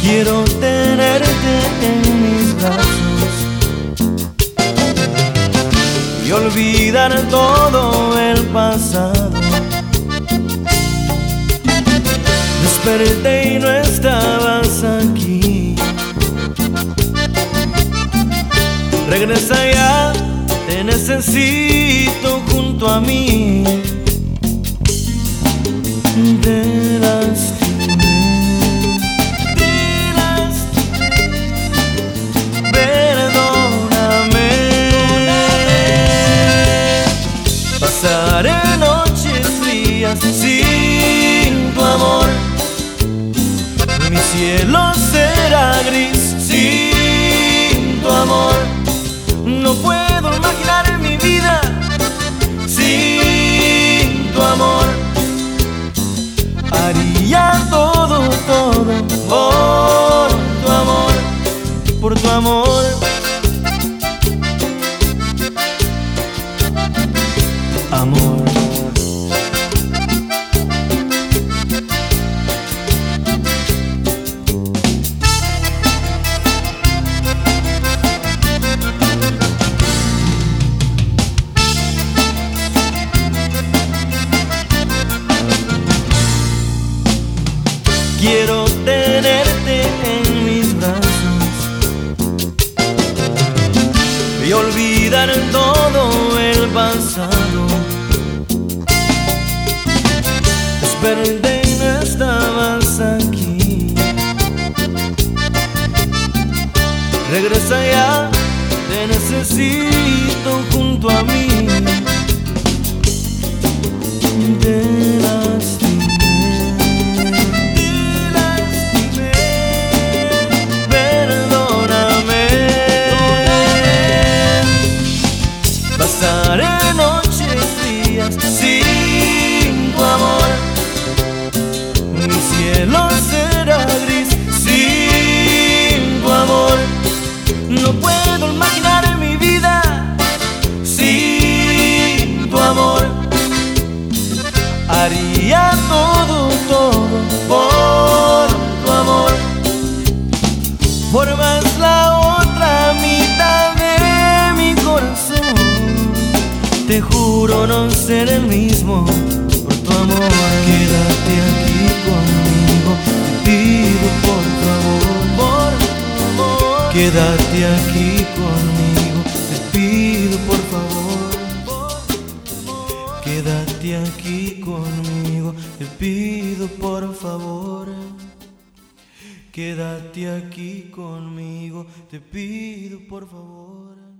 Quiero tenerte en mis brazos y olvidar todo el pasado. Desperté y no estabas aquí. Regresa ya, te necesito junto a mí. Te lastimé, perdóname. Pasaré noches frías sin tu amor. Mi cielo será gris sin tu amor. No puedo imaginar mi vida sin tu amor. Haría todo, todo por tu amor, por tu amor. Amor. Quiero tenerte en mis brazos y olvidar todo el pasado. Desperté y no estabas aquí. Regresa ya, te necesito junto a mí. Te pasaré noches frías sin tu amor. Mi cielo será gris sin tu amor. No puedo imaginar mi vida sin tu amor. Haría todo, todo por tu amor. Formas la otra mitad de mi corazón. Te juro no ser el mismo por tu amor. Quédate aquí conmigo, te pido por favor, por favor. Quédate aquí conmigo, te pido por favor. Quédate aquí conmigo, te pido por favor. Quédate aquí conmigo, te pido por favor.